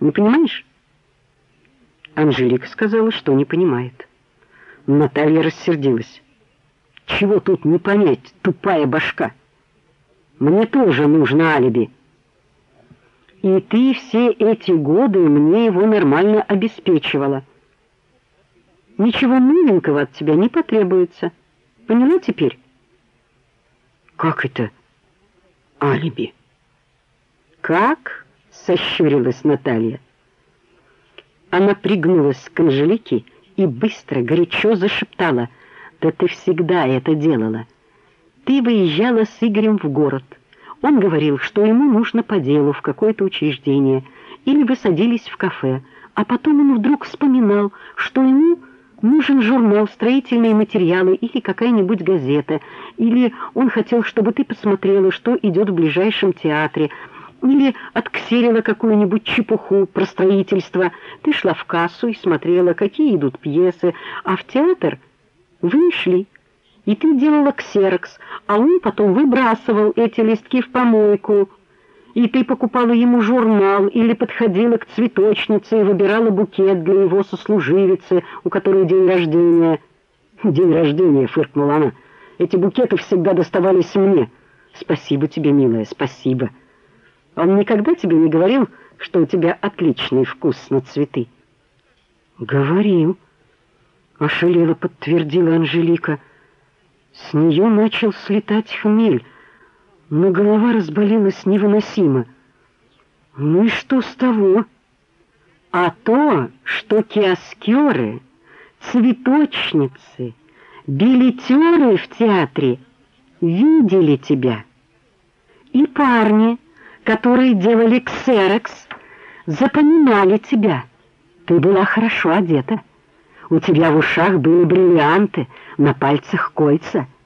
Не понимаешь?» Анжелика сказала, что не понимает. Наталья рассердилась. «Чего тут не понять, тупая башка? Мне тоже нужно алиби. И ты все эти годы мне его нормально обеспечивала. Ничего новенького от тебя не потребуется. Поняла теперь?» «Как это алиби?» «Как?» — сощурилась Наталья. Она пригнулась к Анжелике и быстро, горячо зашептала: «Да ты всегда это делала. Ты выезжала с Игорем в город. Он говорил, что ему нужно по делу в какое-то учреждение, или вы садились в кафе, а потом он вдруг вспоминал, что ему нужен журнал, строительные материалы или какая-нибудь газета, или он хотел, чтобы ты посмотрела, что идет в ближайшем театре, или отксерила какую-нибудь чепуху про строительство. Ты шла в кассу и смотрела, какие идут пьесы, а в театр вы шли, и ты делала ксерокс, а он потом выбрасывал эти листки в помойку, и ты покупала ему журнал или подходила к цветочнице и выбирала букет для его сослуживицы, у которой день рождения». «День рождения», — фыркнула она, — «эти букеты всегда доставались мне». «Спасибо тебе, милая, спасибо. Он никогда тебе не говорил, что у тебя отличный вкус на цветы?» «Говорил», — ошалело подтвердила Анжелика. С нее начал слетать хмель, но голова разболелась невыносимо. «Ну и что с того?» «А то, что киоскеры, цветочницы, билетеры в театре видели тебя. И парни, которые делали ксерокс, запоминали тебя. Ты была хорошо одета. У тебя в ушах были бриллианты, на пальцах кольца.